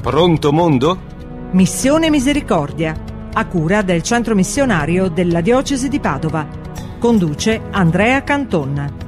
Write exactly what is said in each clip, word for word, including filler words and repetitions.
Pronto mondo? Missione Misericordia, a cura del centro missionario della diocesi di Padova. Conduce Andrea Canton.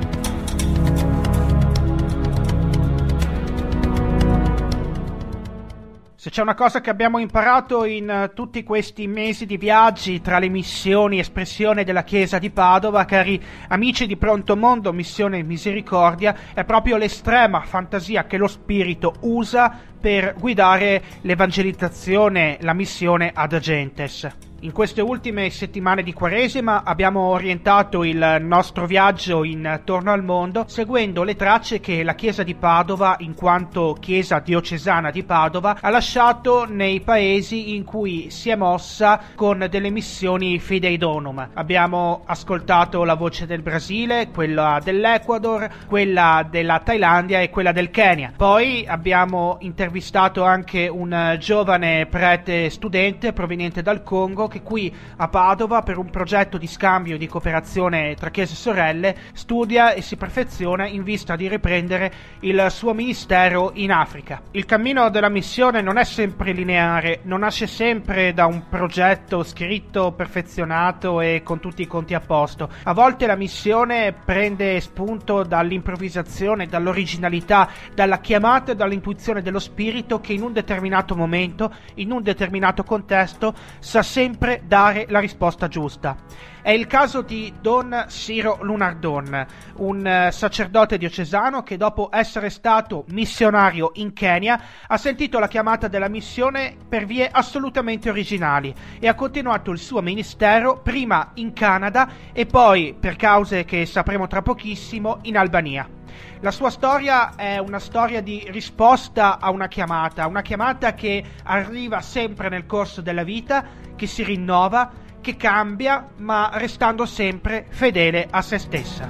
Se c'è una cosa che abbiamo imparato in uh, tutti questi mesi di viaggi tra le missioni e espressione della Chiesa di Padova, cari amici di Pronto Mondo, Missione Misericordia, è proprio l'estrema fantasia che lo Spirito usa per guidare l'evangelizzazione, la missione ad gentes. In queste ultime settimane di Quaresima abbiamo orientato il nostro viaggio intorno al mondo seguendo le tracce che la Chiesa di Padova, in quanto Chiesa diocesana di Padova, ha lasciato nei paesi in cui si è mossa con delle missioni Fidei Donum. Abbiamo ascoltato la voce del Brasile, quella dell'Ecuador, quella della Thailandia e quella del Kenya. Poi abbiamo intervistato anche un giovane prete studente proveniente dal Congo che qui a Padova, per un progetto di scambio e di cooperazione tra chiese e sorelle, studia e si perfeziona in vista di riprendere il suo ministero in Africa. Il cammino della missione non è sempre lineare, non nasce sempre da un progetto scritto, perfezionato e con tutti i conti a posto. A volte la missione prende spunto dall'improvvisazione, dall'originalità, dalla chiamata e dall'intuizione dello Spirito che in un determinato momento, in un determinato contesto, sa sempre dare la risposta giusta. È il caso di Don Ciro Lunardon, un sacerdote diocesano che dopo essere stato missionario in Kenya ha sentito la chiamata della missione per vie assolutamente originali e ha continuato il suo ministero prima in Canada e poi, per cause che sapremo tra pochissimo, in Albania. La sua storia è una storia di risposta a una chiamata, una chiamata che arriva sempre nel corso della vita, che si rinnova, che cambia, ma restando sempre fedele a se stessa.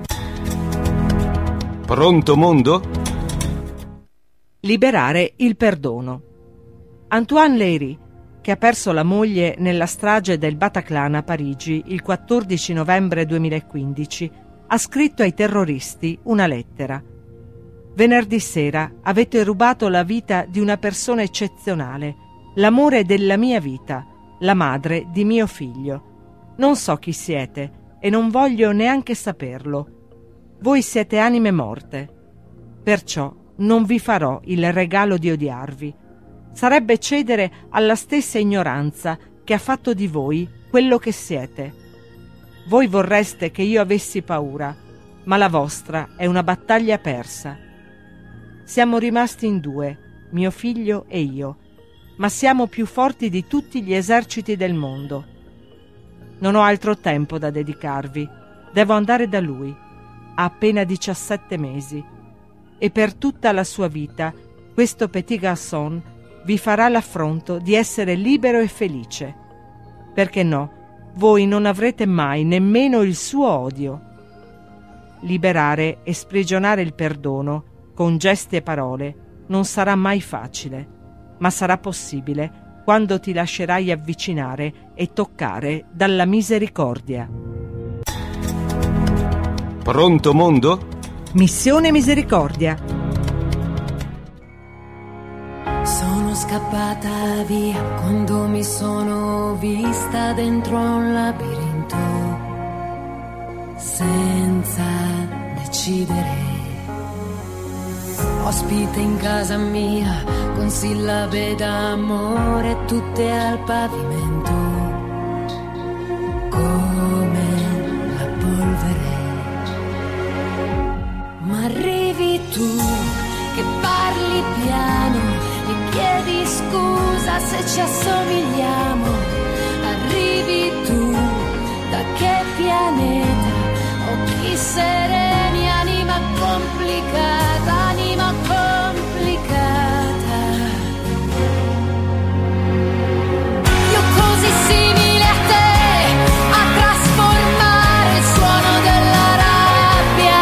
Pronto mondo? Liberare il perdono. Antoine Léry, che ha perso la moglie nella strage del Bataclan a Parigi il quattordici novembre duemilaquindici, ha scritto ai terroristi una lettera. Venerdì sera avete rubato la vita di una persona eccezionale, l'amore della mia vita, la madre di mio figlio. Non so chi siete e non voglio neanche saperlo. Voi siete anime morte. Perciò non vi farò il regalo di odiarvi. Sarebbe cedere alla stessa ignoranza che ha fatto di voi quello che siete. Voi vorreste che io avessi paura, ma la vostra è una battaglia persa. Siamo rimasti in due, mio figlio e io, ma siamo più forti di tutti gli eserciti del mondo. Non ho altro tempo da dedicarvi, devo andare da lui. Ha appena diciassette mesi e per tutta la sua vita questo petit garçon vi farà l'affronto di essere libero e felice. Perché no? Voi non avrete mai nemmeno il suo odio. Liberare e sprigionare il perdono con gesti e parole non sarà mai facile, ma sarà possibile quando ti lascerai avvicinare e toccare dalla misericordia. Pronto mondo? Missione Misericordia. Sono scappata via quando mi sono vista dentro a un labirinto, senza decidere. Ospite in casa mia, con sillabe d'amore tutte al pavimento, come la polvere. Ma arrivi tu, che parli piano e chiedi scusa se ci assomigliamo. Arrivi tu, da che pianeta? Occhi sereni, anima complicata, anima complicata. Io così simile a te, a trasformare il suono della rabbia.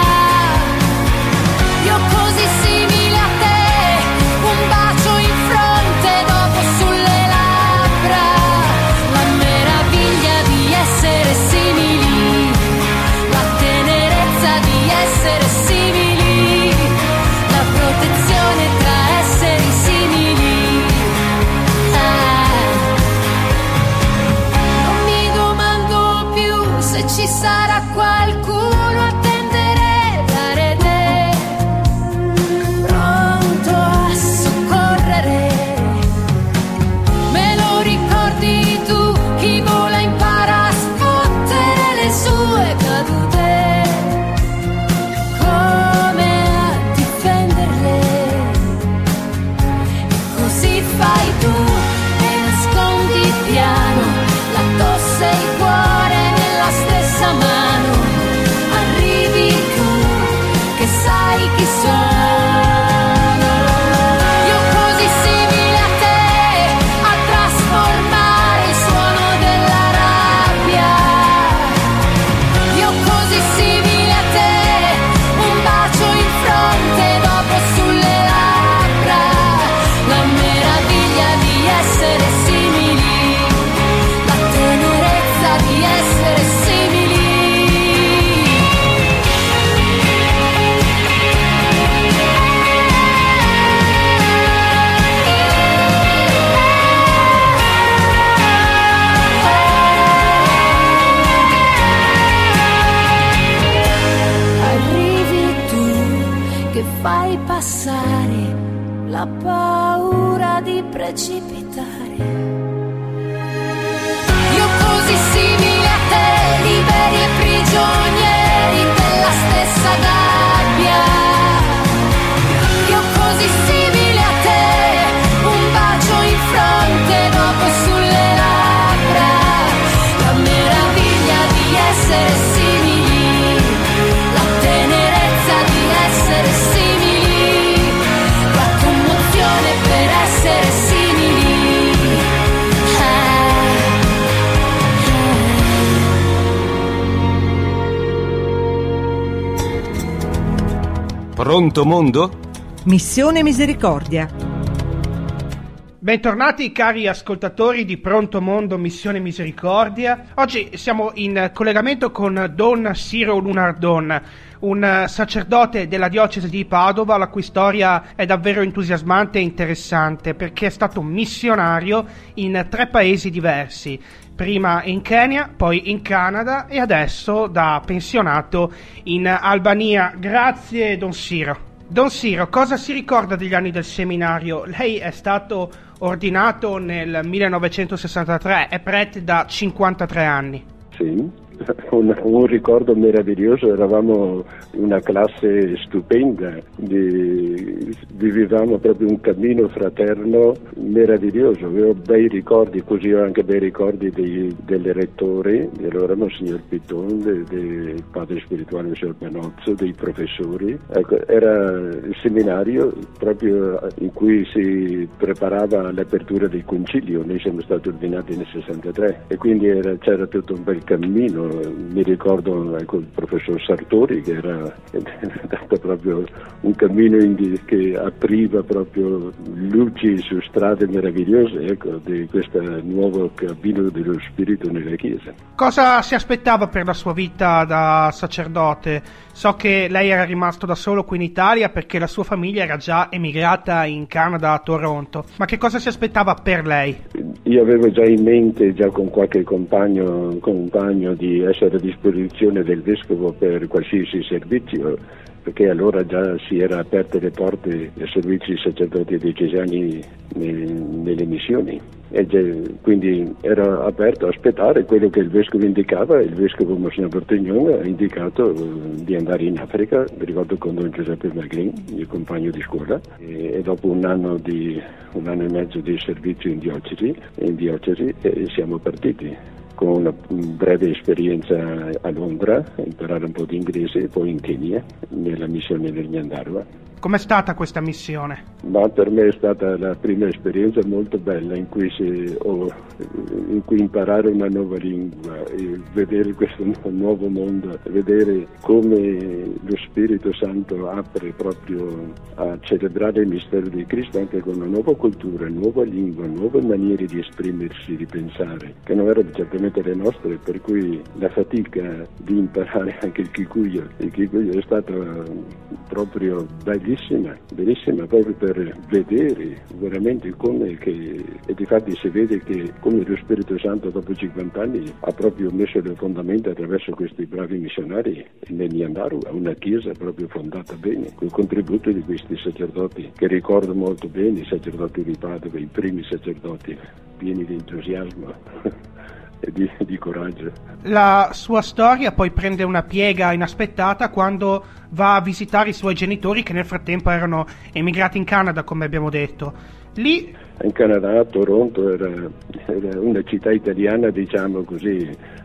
Io così simile a te, un bacio in fronte, dopo sulle labbra. La meraviglia di essere simili, la tenerezza di sarà qualcuno a tendere la rete, pronto a soccorrere. Me lo ricordi tu, chi vola impara a sfottere le sue cadute, come a difenderle. Così fai tu e nascondi piano la tosse e il cuore nella stessa mano. Arrivi tu che sai chi sono. Io così simile a te a trasformare il suono della rabbia. Io così simile a te, un bacio in fronte dopo sulle labbra. La meraviglia di essere simili, la tenerezza di essere simili. Arrivi tu che fai passare la paura di precipitare. Io così simile a te, liberi e prigionieri della stessa gabbia. Io così simile a te, un bacio in fronte dopo sulle labbra. La meraviglia di essere simili, la tenerezza di essere simili, la commozione per essere simili. Pronto mondo? Missione Misericordia. Bentornati cari ascoltatori di Pronto Mondo Missione Misericordia. Oggi siamo in collegamento con Don Ciro Lunardon, un sacerdote della diocesi di Padova, la cui storia è davvero entusiasmante e interessante perché è stato missionario in tre paesi diversi. Prima in Kenya, poi in Canada e adesso da pensionato in Albania. Grazie Don Ciro. Don Ciro, cosa si ricorda degli anni del seminario? Lei è stato ordinato nel millenovecentosessantatré, è prete da cinquantatré anni. Sì, un, un ricordo meraviglioso, eravamo una classe stupenda, di, vivevamo proprio un cammino fraterno meraviglioso, avevo bei ricordi, così ho anche bei ricordi dei, delle rettori, di allora Monsignor Piton, del de padre spirituale Monsignor Panozzo, dei professori. Ecco, era il seminario proprio in cui si preparava all'apertura del concilio, noi siamo stati ordinati nel sessantatré e quindi era, c'era tutto un bel cammino. Mi ricordo ecco, il professor Sartori che era stato proprio un cammino in, che apriva proprio luci su strade meravigliose ecco, di questo nuovo cammino dello spirito nella Chiesa. Cosa si aspettava per la sua vita da sacerdote? So che lei era rimasto da solo qui in Italia perché la sua famiglia era già emigrata in Canada, a Toronto, ma che cosa si aspettava per lei? Io avevo già in mente, già con qualche compagno, compagno di essere a disposizione del Vescovo per qualsiasi servizio, perché allora già si era aperte le porte ai servizi sacerdoti diocesani nelle missioni. E quindi era aperto a aspettare quello che il Vescovo indicava. Il Vescovo Monsignor Bertignon ha indicato di andare in Africa, mi ricordo con Don Giuseppe Magrin, mio compagno di scuola, e, e dopo un anno, di, un anno e mezzo di servizio in diocesi, in diocesi e siamo partiti con una breve esperienza a Londra, a imparare un po' di inglese e poi in Kenya, nella missione del Nyandarua. Com'è stata questa missione? Ma per me è stata la prima esperienza molto bella in cui, si, oh, in cui imparare una nuova lingua e vedere questo nuovo mondo, vedere come lo Spirito Santo apre proprio a celebrare il mistero di Cristo anche con una nuova cultura, nuova lingua, nuove maniere di esprimersi, di pensare, che non erano certamente le nostre, per cui la fatica di imparare anche il Kikuyu, il Kikuyu è stato proprio bellissimo. bellissima, bellissima proprio per vedere veramente come che, e difatti si vede che come lo Spirito Santo dopo cinquanta anni ha proprio messo le fondamenta attraverso questi bravi missionari nel Myanmar, una chiesa proprio fondata bene, con il contributo di questi sacerdoti, che ricordo molto bene, i sacerdoti di Padova, i primi sacerdoti, pieni di entusiasmo e di, di coraggio. La sua storia poi prende una piega inaspettata quando va a visitare i suoi genitori, che nel frattempo erano emigrati in Canada, come abbiamo detto. Lì in Canada, Toronto era, era una città italiana, diciamo così,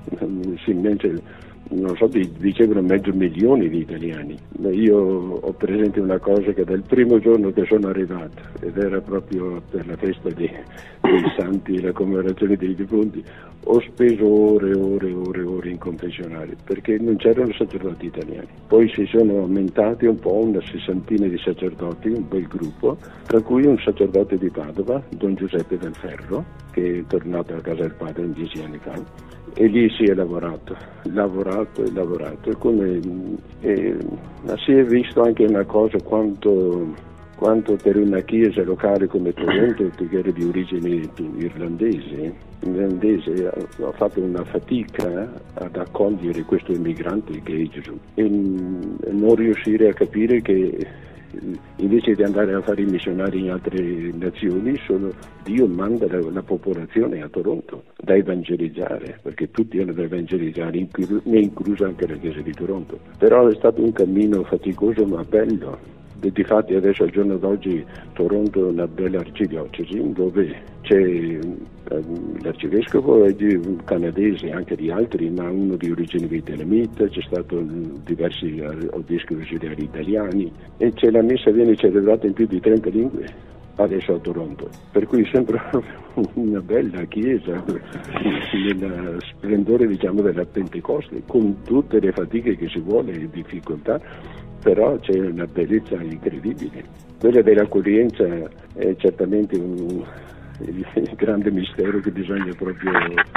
non so, dicevano mezzo milione di italiani. Io ho presente una cosa che dal primo giorno che sono arrivato, ed era proprio per la festa dei, dei santi e la commemorazione dei defunti, ho speso ore e ore e ore e ore in confessionale, perché non c'erano sacerdoti italiani. Poi si sono aumentati un po', una sessantina di sacerdoti, un bel gruppo, tra cui un sacerdote di Padova, Don Giuseppe del Ferro, che è tornato a casa del padre dieci anni fa, e lì si è lavorato, lavorato e lavorato, e come, e, ma si è visto anche una cosa quanto, quanto per una chiesa locale come Toronto, che era di origine irlandese, irlandese ha fatto una fatica ad accogliere questo immigrante che è Gesù, e non riuscire a capire che invece di andare a fare i missionari in altre nazioni, solo Dio manda la, la popolazione a Toronto da evangelizzare, perché tutti hanno da evangelizzare, inclu- ne inclusa anche la chiesa di Toronto. Però è stato un cammino faticoso ma bello. Difatti adesso al giorno d'oggi Toronto è una bella arcidiocesi dove c'è um, l'arcivescovo è di un canadese, anche di altri, ma uno di origine vietnamita, c'è stato um, diversi vescovi ausiliari italiani, e c'è la messa viene celebrata in più di trenta lingue adesso a Toronto, per cui sembra una bella chiesa nel splendore, diciamo, della Pentecoste, con tutte le fatiche che si vuole e difficoltà, però c'è una bellezza incredibile. Quella dell'accoglienza è certamente un, un grande mistero che bisogna proprio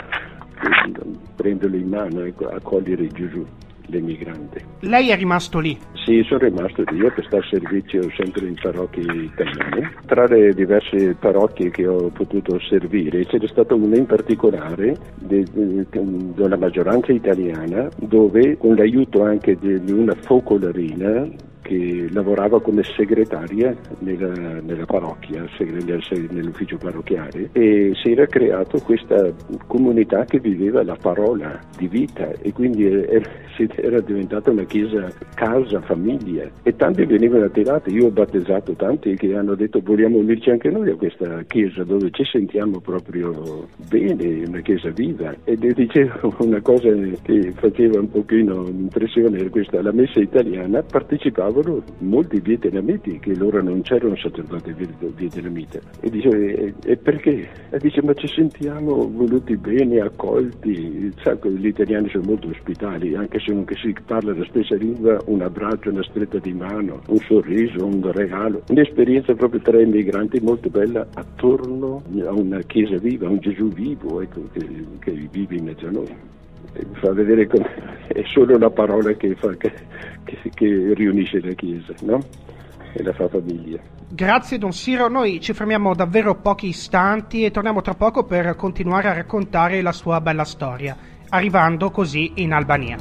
prenderlo in mano e accogliere Gesù, l'emigrante. Lei è rimasto lì? Sì, sono rimasto lì a prestare servizio sempre in parrocchie italiane. Tra le diverse parrocchie che ho potuto servire c'è stata una in particolare de, de, della maggioranza italiana, dove con l'aiuto anche di una focolarina che lavorava come segretaria nella, nella parrocchia, nell'ufficio parrocchiale, e si era creato questa comunità che viveva la parola di vita, e quindi era, era diventata una chiesa casa, famiglia, e tanti venivano attirati. Io ho battezzato tanti che hanno detto vogliamo unirci anche noi a questa chiesa dove ci sentiamo proprio bene, una chiesa viva. E dicevo una cosa che faceva un pochino impressione, questa, la messa italiana partecipavano molti vietnamiti, che loro non c'erano sacerdoti vietnamita, e dice e, e perché? E dice ma ci sentiamo voluti bene, accolti. Sa, gli italiani sono molto ospitali, anche se non che si parla la stessa lingua, un abbraccio, una stretta di mano, un sorriso, un regalo, un'esperienza proprio tra immigranti molto bella attorno a una chiesa viva, a un Gesù vivo, ecco, che, che vive in mezzo a noi. Fa vedere come è solo una parola che, fa, che, che, che riunisce la Chiesa, no? E la fa famiglia. Grazie Don Ciro, noi ci fermiamo davvero pochi istanti e torniamo tra poco per continuare a raccontare la sua bella storia, arrivando così in Albania.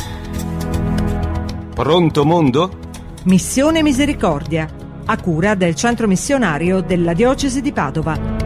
Pronto mondo? Missione Misericordia, a cura del centro missionario della diocesi di Padova.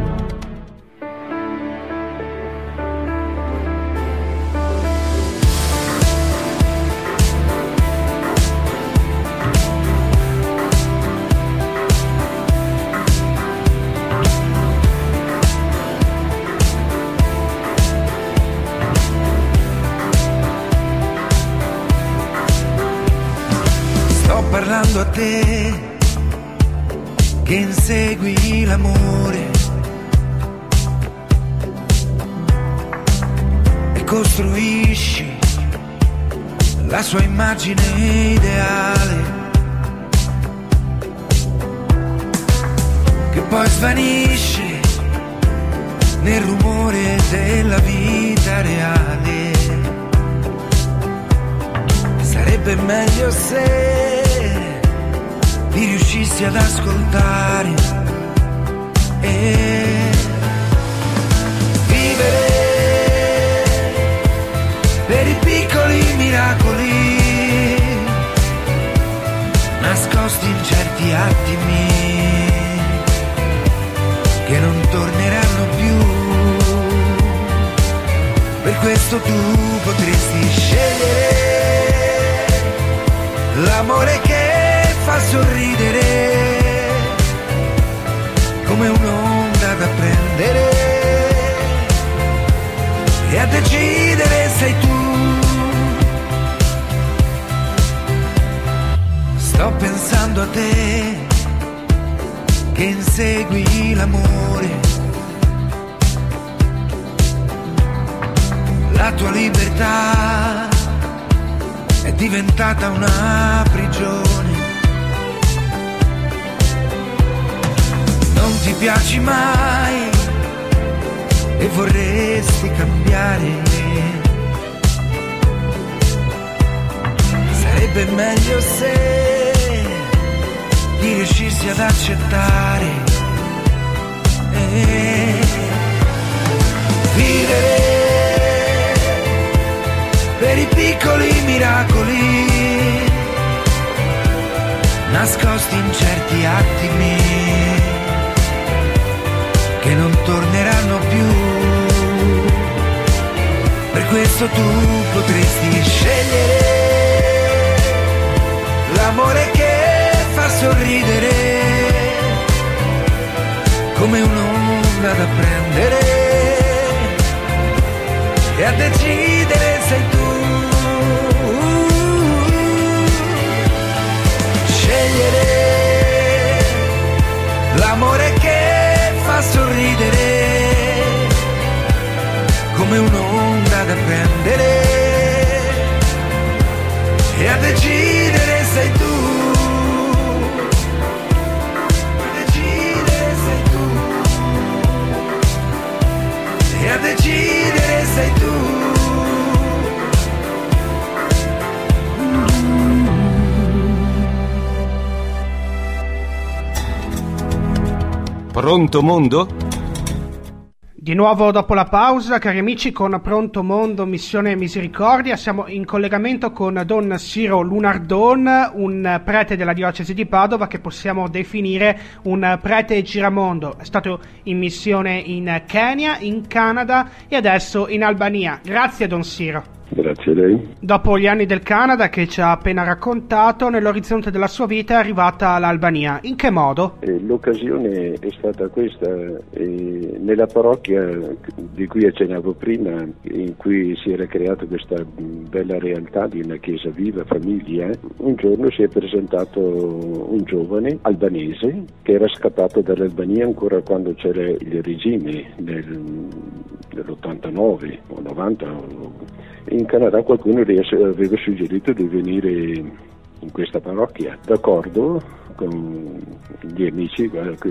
Parlando a te che insegui l'amore e costruisci la sua immagine ideale, che poi svanisce nel rumore della vita reale. Sarebbe meglio se li riuscissi ad ascoltare e vivere per i piccoli miracoli nascosti in certi attimi che non torneranno più. Per questo tu potresti scegliere l'amore che fa sorridere come un'onda da prendere e a decidere sei tu. Sto pensando a te che insegui l'amore, la tua libertà è diventata una prigione. Non ti piaci mai e vorresti cambiare. Sarebbe meglio se ti riuscissi ad accettare e vivere per i piccoli miracoli nascosti in certi attimi che non torneranno più. Per questo tu potresti scegliere l'amore che fa sorridere come un'onda da prendere e a decidere sei tu. Scegliere l'amore che fa sorridere come un'onda da prendere e a decidere sei tu. Decidere sei tu. E a decidere sei tu. Pronto mondo? Di nuovo dopo la pausa, cari amici, con Pronto Mondo, Missione Misericordia, siamo in collegamento con Don Ciro Lunardon, un prete della diocesi di Padova che possiamo definire un prete giramondo. È stato in missione in Kenya, in Canada e adesso in Albania. Grazie Don Ciro. Grazie a lei. Dopo gli anni del Canada che ci ha appena raccontato, nell'orizzonte della sua vita è arrivata l'Albania. In che modo? Eh, l'occasione è stata questa. Eh, nella parrocchia di cui accennavo prima, in cui si era creata questa bella realtà di una chiesa viva, famiglia, un giorno si è presentato un giovane albanese che era scappato dall'Albania ancora quando c'era il regime nel, nell'ottantanove o novanta. In Canada qualcuno aveva suggerito di venire in questa parrocchia, d'accordo con gli amici,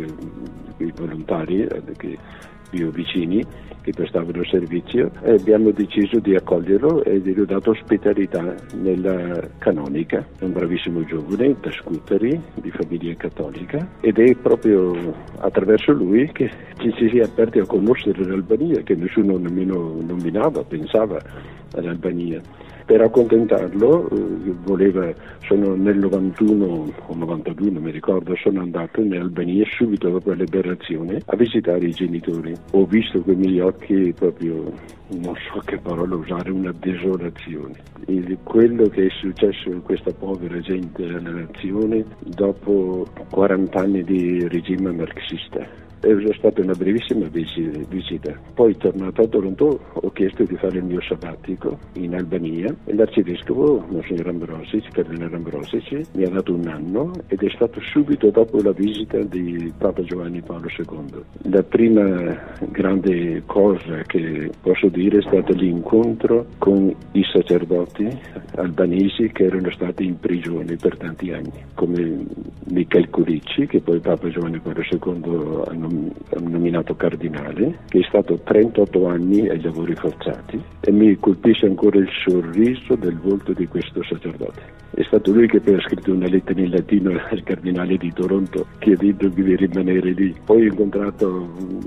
i volontari che più vicini che prestavano servizio, e abbiamo deciso di accoglierlo e gli ho dato ospitalità nella canonica. È un bravissimo giovane da Scutari, di famiglia cattolica, ed è proprio attraverso lui che ci si è aperti a conoscere l'Albania, che nessuno nemmeno nominava, pensava all'Albania. Per accontentarlo, eh, voleva, sono nel novantuno o novantadue, non mi ricordo, sono andato in Albania subito dopo la liberazione a visitare i genitori. Ho visto con i miei occhi proprio, non so che parola usare, una desolazione. E quello che è successo a questa povera gente della nazione dopo quaranta anni di regime marxista. È stata una brevissima visita. Poi tornato a Toronto ho chiesto di fare il mio sabbatico in Albania e l'arcivescovo, Monsignor Ambrosici, Cardinale Ambrosici, mi ha dato un anno ed è stato subito dopo la visita di Papa Giovanni Paolo secondo. La prima grande cosa che posso dire è stato l'incontro con i sacerdoti albanesi che erano stati in prigione per tanti anni, come Michel Curici, che poi Papa Giovanni Paolo secondo ha, nom- ha nominato cardinale, che è stato trentotto anni ai lavori forzati, e mi colpisce ancora il sorriso del volto di questo sacerdote. È stato lui che poi ha scritto una lettera in latino al cardinale di Toronto chiedendomi di rimanere lì. Poi ho incontrato,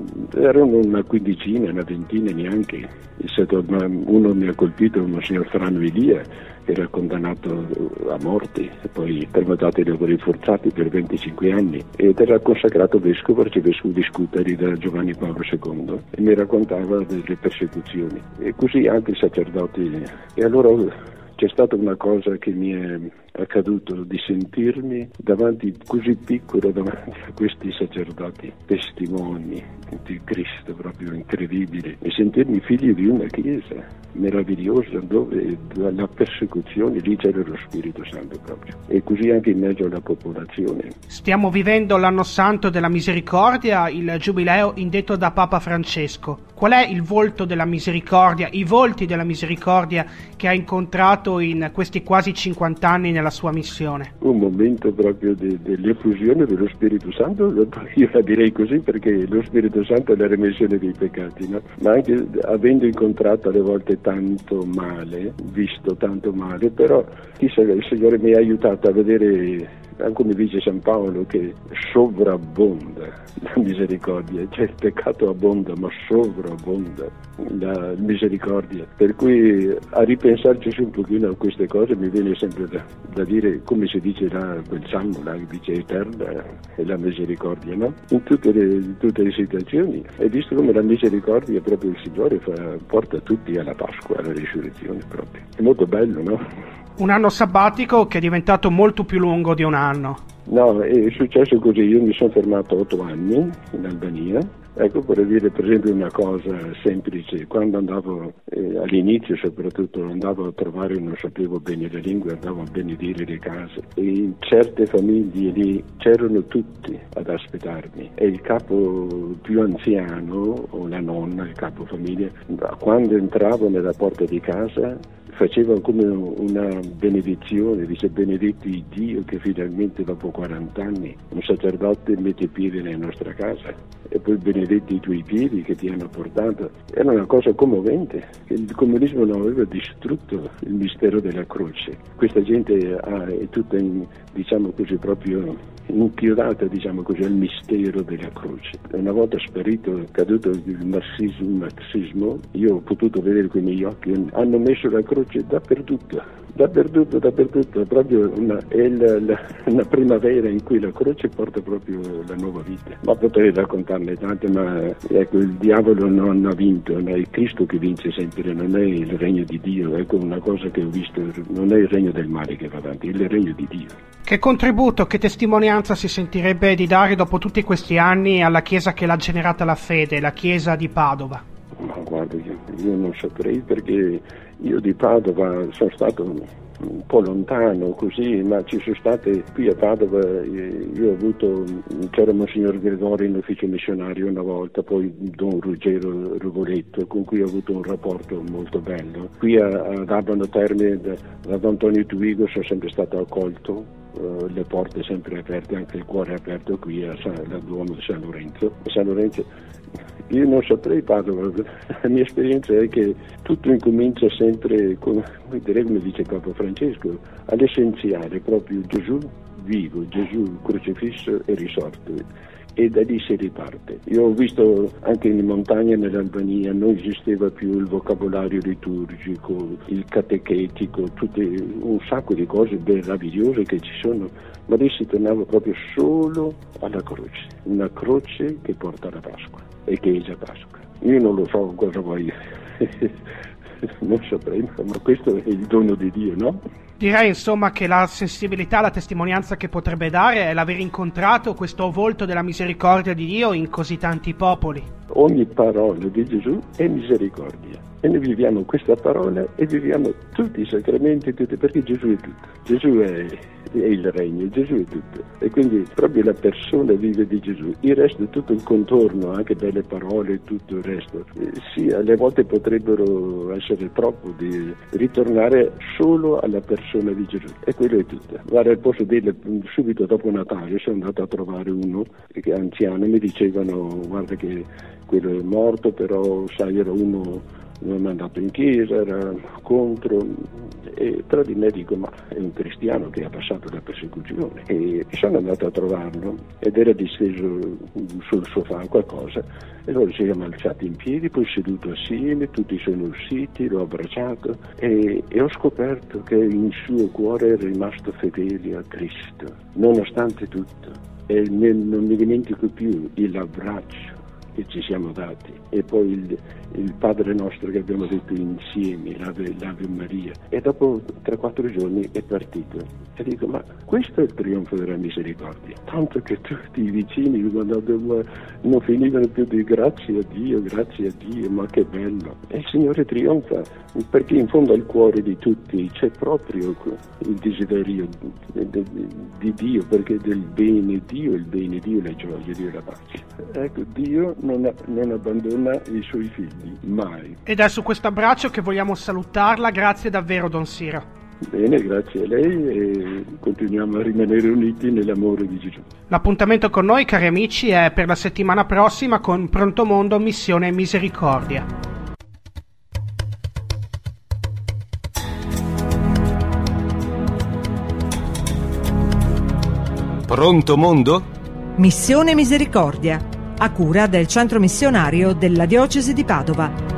erano una quindicina, una ventina neanche. È stato, uno mi ha colpito, Monsignor Frano Elia, che era condannato a morte e poi terminato ai lavori forzati per venticinque anni ed era consacrato vescovo, arcivescovo di Scutari da Giovanni Paolo secondo, e mi raccontava delle persecuzioni e così altri sacerdoti. E allora c'è stata una cosa che mi è accaduto, di sentirmi davanti, così piccolo, davanti a questi sacerdoti, testimoni di Cristo proprio incredibili, e sentirmi figlio di una chiesa meravigliosa dove la persecuzione, lì c'era lo Spirito Santo proprio, e così anche in mezzo alla popolazione. Stiamo vivendo l'anno santo della misericordia, il giubileo indetto da Papa Francesco. Qual è il volto della misericordia, i volti della misericordia che ha incontrato in questi quasi cinquanta anni nella sua missione? Un momento proprio de, dell'effusione dello Spirito Santo, io la direi così perché lo Spirito Santo è la remissione dei peccati, no? Ma anche avendo incontrato alle volte tanto male, visto tanto male, però chissà, il Signore mi ha aiutato a vedere, come dice San Paolo, che sovrabbonda la misericordia, cioè il peccato abbonda ma sovrabbonda la misericordia, per cui a ripensarci su un pochino a queste cose mi viene sempre da, da dire, come si dice là, quel salmo là che dice eterna è la misericordia, no? In tutte le, in tutte le situazioni, e visto come la misericordia proprio il Signore fa, porta tutti alla Pasqua, alla risurrezione proprio, è molto bello, no? Un anno sabbatico che è diventato molto più lungo di un anno. No, è successo così, io mi sono fermato otto anni in Albania. Ecco, per dire per esempio una cosa semplice, quando andavo eh, all'inizio soprattutto andavo a trovare, non sapevo bene le lingue, andavo a benedire le case, e in certe famiglie lì c'erano tutti ad aspettarmi, e il capo più anziano o la nonna, il capo famiglia, quando entravo nella porta di casa faceva come una benedizione, dice: benedetti Dio che finalmente dopo quaranta anni un sacerdote mette piede nella nostra casa, e poi benedetti i tuoi piedi che ti hanno portato. Era una cosa commovente. Il comunismo non aveva distrutto il mistero della croce. Questa gente ha, è tutta in, diciamo così, proprio inchiodata, diciamo così, al mistero della croce. Una volta sparito, caduto il marxismo, il marxismo, io ho potuto vedere con i miei occhi, hanno messo la croce dappertutto, dappertutto, dappertutto, proprio una, è la, la, una primavera in cui la croce porta proprio la nuova vita. Ma potrei raccontarne tante, ma ecco, il diavolo non ha vinto, è il Cristo che vince sempre, non è il regno di Dio. Ecco una cosa che ho visto, non è il regno del male che va avanti, è il regno di Dio. Che contributo, che testimonianza si sentirebbe di dare dopo tutti questi anni alla Chiesa che l'ha generata la fede, la Chiesa di Padova? Ma guarda, io, io non saprei, perché io di Padova sono stato un po' lontano così, ma ci sono state qui a Padova, io ho avuto, c'era Monsignor Gregori in ufficio missionario una volta, poi Don Ruggero Rugoletto, con cui ho avuto un rapporto molto bello. Qui ad Abano Terme da, da Don Antonio Tuigo sono sempre stato accolto, uh, le porte sempre aperte, anche il cuore aperto qui a San, al Duomo di San Lorenzo. San Lorenzo io non saprei, Padova, la mia esperienza è che tutto incomincia sempre, con, come dice Papa Francesco, all'essenziale, proprio Gesù vivo, Gesù crocifisso e risorto, e da lì si riparte. Io ho visto anche in montagna nell'Albania non esisteva più il vocabolario liturgico, il catechetico, tutte, un sacco di cose meravigliose che ci sono, ma lì si tornava proprio solo alla croce, una croce che porta alla Pasqua e che è già Pasqua. Io non lo so cosa vuoi, non saprei, ma questo è il dono di Dio, no? Direi insomma che la sensibilità, la testimonianza che potrebbe dare è l'aver incontrato questo volto della misericordia di Dio in così tanti popoli. Ogni parola di Gesù è misericordia. E noi viviamo questa parola e viviamo tutti i sacramenti, tutti, perché Gesù è tutto. Gesù è, è il regno, Gesù è tutto. E quindi proprio la persona vive di Gesù. Il resto è tutto il contorno, anche belle parole e tutto il resto. Eh, sì, alle volte potrebbero essere troppo di ritornare solo alla persona di Gesù. E quello è tutto. Guarda, posso dirle, subito dopo Natale sono andato a trovare uno che è anziano e mi dicevano, guarda che quello è morto, però sai, era uno non è andato in chiesa, era contro, e tra di me dico, ma è un cristiano che ha passato la persecuzione. E sono andato a trovarlo ed era disteso sul sofà qualcosa, e allora ci siamo alzati in piedi, poi seduto assieme, tutti sono usciti, l'ho abbracciato e, e ho scoperto che il suo cuore è rimasto fedele a Cristo, nonostante tutto. E non mi dimentico più l'abbraccio che ci siamo dati, e poi il, il Padre nostro che abbiamo detto insieme, l'Ave, l'Ave Maria, e dopo tre quattro giorni è partito. E dico, ma questo è il trionfo della misericordia, tanto che tutti i vicini non finivano più di grazie a Dio, grazie a Dio, ma che bello. E il Signore trionfa, perché in fondo al cuore di tutti c'è proprio il desiderio di Dio, perché del bene Dio, il bene Dio, la gioia Dio, la pace. Ecco, Dio non, non abbandona i suoi figli, mai. Ed è su questo abbraccio che vogliamo salutarla. Grazie davvero, Don Siro. Bene, grazie a lei e continuiamo a rimanere uniti nell'amore di Gesù. L'appuntamento con noi, cari amici, è per la settimana prossima con Pronto Mondo Missione Misericordia. Pronto Mondo? Missione Misericordia, a cura del Centro Missionario della Diocesi di Padova.